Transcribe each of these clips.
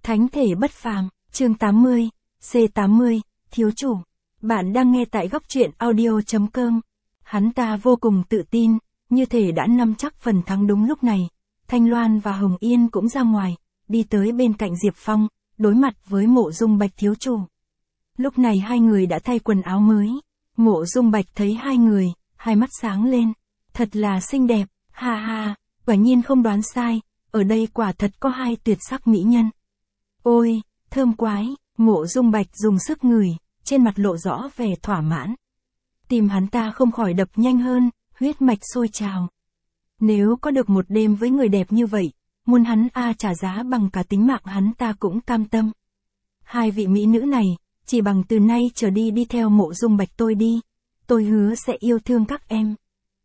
Thánh thể bất phàm, chương 80, C80, thiếu chủ. Bạn đang nghe tại góc truyện audio.com. Hắn ta vô cùng tự tin, như thể đã nắm chắc phần thắng. Đúng lúc này, Thanh Loan và Hồng Yên cũng ra ngoài, đi tới bên cạnh Diệp Phong, đối mặt với Mộ Dung Bạch thiếu chủ. Lúc này hai người đã thay quần áo mới. Mộ Dung Bạch thấy hai người, hai mắt sáng lên. Thật là xinh đẹp, ha ha, quả nhiên không đoán sai, ở đây quả thật có hai tuyệt sắc mỹ nhân. Ôi, thơm quái, Mộ Dung Bạch dùng sức ngửi, trên mặt lộ rõ vẻ thỏa mãn. Tim hắn ta không khỏi đập nhanh hơn, huyết mạch sôi trào. Nếu có được một đêm với người đẹp như vậy, muốn hắn trả giá bằng cả tính mạng hắn ta cũng cam tâm. Hai vị mỹ nữ này, chỉ bằng từ nay trở đi đi theo Mộ Dung Bạch tôi đi, tôi hứa sẽ yêu thương các em.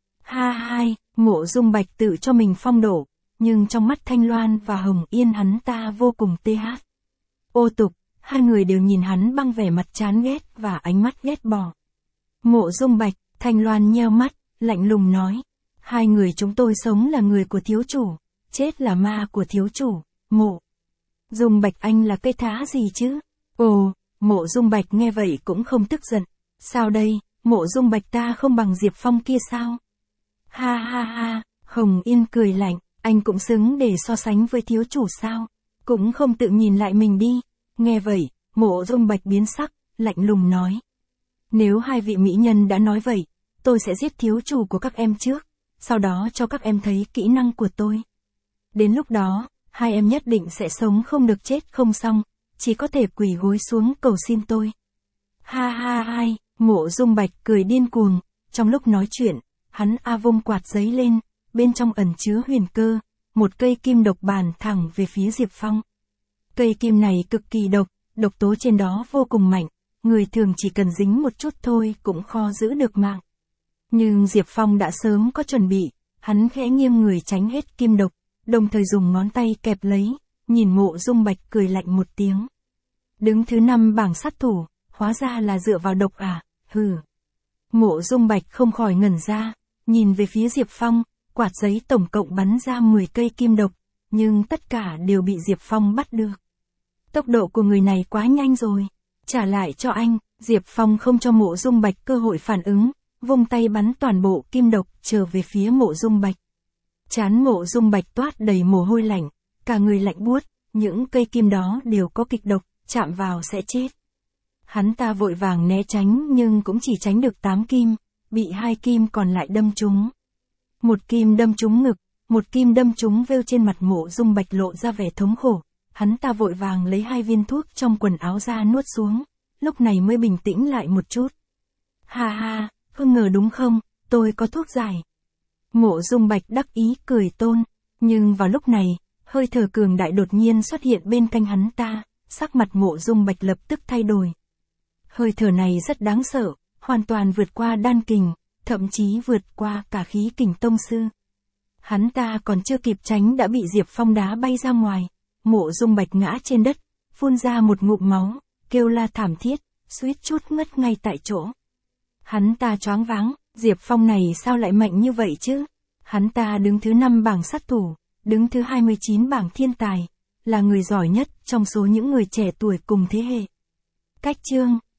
Ha hai, Mộ Dung Bạch tự cho mình phong độ, nhưng trong mắt Thanh Loan và Hồng Yên hắn ta vô cùng tê hát. Ô tục, hai người đều nhìn hắn bằng vẻ mặt chán ghét và ánh mắt ghét bỏ. Mộ Dung Bạch, Thanh Loan nheo mắt, lạnh lùng nói. Hai người chúng tôi sống là người của thiếu chủ, chết là ma của thiếu chủ, Mộ Dung Bạch anh là cây thá gì chứ? Ồ, Mộ Dung Bạch nghe vậy cũng không tức giận. Sao đây, Mộ Dung Bạch ta không bằng Diệp Phong kia sao? Ha ha ha, Hồng Yên cười lạnh, anh cũng xứng để so sánh với thiếu chủ sao? Cũng không tự nhìn lại mình đi. Nghe vậy, Mộ Dung Bạch biến sắc, lạnh lùng nói. Nếu hai vị mỹ nhân đã nói vậy, tôi sẽ giết thiếu chủ của các em trước, sau đó cho các em thấy kỹ năng của tôi. Đến lúc đó, hai em nhất định sẽ sống không được chết không xong, chỉ có thể quỳ gối xuống cầu xin tôi. Ha ha hai, Mộ Dung Bạch cười điên cuồng, trong lúc nói chuyện, hắn vung quạt giấy lên, bên trong ẩn chứa huyền cơ, một cây kim độc bàn thẳng về phía Diệp Phong. Cây kim này cực kỳ độc, độc tố trên đó vô cùng mạnh, người thường chỉ cần dính một chút thôi cũng khó giữ được mạng. Nhưng Diệp Phong đã sớm có chuẩn bị, hắn khẽ nghiêng người tránh hết kim độc, đồng thời dùng ngón tay kẹp lấy, nhìn Mộ Dung Bạch cười lạnh một tiếng. Đứng thứ 5 bảng sát thủ, hóa ra là dựa vào độc à, hừ. Mộ Dung Bạch không khỏi ngẩn ra, nhìn về phía Diệp Phong, quạt giấy tổng cộng bắn ra 10 cây kim độc, nhưng tất cả đều bị Diệp Phong bắt được. Tốc độ của người này quá nhanh rồi, trả lại cho anh. Diệp Phong không cho Mộ Dung Bạch cơ hội phản ứng, vung tay bắn toàn bộ kim độc trở về phía Mộ Dung Bạch. Trán Mộ Dung Bạch toát đầy mồ hôi lạnh, cả người lạnh buốt, những cây kim đó đều có kịch độc, chạm vào sẽ chết. Hắn ta vội vàng né tránh nhưng cũng chỉ tránh được 8 kim, bị 2 kim còn lại đâm trúng. Một kim đâm trúng ngực, một kim đâm trúng vêu trên mặt Mộ Dung Bạch lộ ra vẻ thống khổ. Hắn ta vội vàng lấy 2 viên thuốc trong quần áo ra nuốt xuống, lúc này mới bình tĩnh lại một chút. Ha ha, không ngờ đúng không, tôi có thuốc giải. Mộ Dung Bạch đắc ý cười tôn, nhưng vào lúc này, hơi thở cường đại đột nhiên xuất hiện bên cạnh hắn ta, sắc mặt Mộ Dung Bạch lập tức thay đổi. Hơi thở này rất đáng sợ, hoàn toàn vượt qua đan kình, thậm chí vượt qua cả khí kình tông sư. Hắn ta còn chưa kịp tránh đã bị Diệp Phong đá bay ra ngoài. Mộ Dung Bạch ngã trên đất, phun ra một ngụm máu, kêu la thảm thiết, suýt chút ngất ngay tại chỗ. Hắn ta choáng váng, Diệp Phong này sao lại mạnh như vậy chứ? Hắn ta đứng thứ 5 bảng sát thủ, đứng thứ 29 bảng thiên tài, là người giỏi nhất trong số những người trẻ tuổi cùng thế hệ. Cách chương